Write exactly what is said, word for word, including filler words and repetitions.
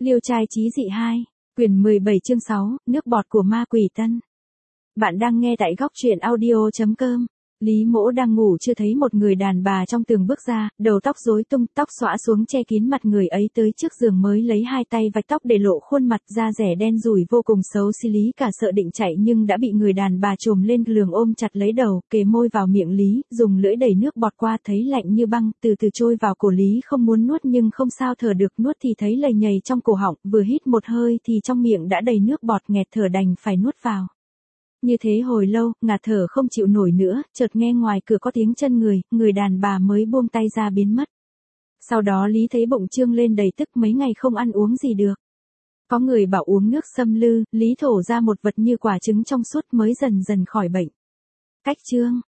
Liêu trai chí dị hai, quyển mười bảy chương sáu, nước bọt của ma quỷ tân. Bạn đang nghe tại góc truyện audio chấm com. Lý Mỗ đang ngủ chưa thấy một người đàn bà trong tường bước ra, đầu tóc rối tung, tóc xõa xuống che kín mặt người ấy tới trước giường mới lấy hai tay vạch tóc để lộ khuôn mặt, da rẻ đen rủi vô cùng xấu xí. Lý cả sợ định chạy nhưng đã bị người đàn bà trồm lên lường ôm chặt lấy đầu, kề môi vào miệng Lý, dùng lưỡi đẩy nước bọt qua, thấy lạnh như băng, từ từ trôi vào cổ Lý. Không muốn nuốt nhưng không sao thở được, nuốt thì thấy lầy nhầy trong cổ họng, vừa hít một hơi thì trong miệng đã đầy nước bọt, nghẹt thở đành phải nuốt vào. Như thế hồi lâu, ngạt thở không chịu nổi nữa, chợt nghe ngoài cửa có tiếng chân người, người đàn bà mới buông tay ra biến mất. Sau đó Lý thấy bụng trương lên đầy tức, mấy ngày không ăn uống gì được. Có người bảo uống nước xâm lư, Lý thổ ra một vật như quả trứng trong suốt mới dần dần khỏi bệnh. Cách chương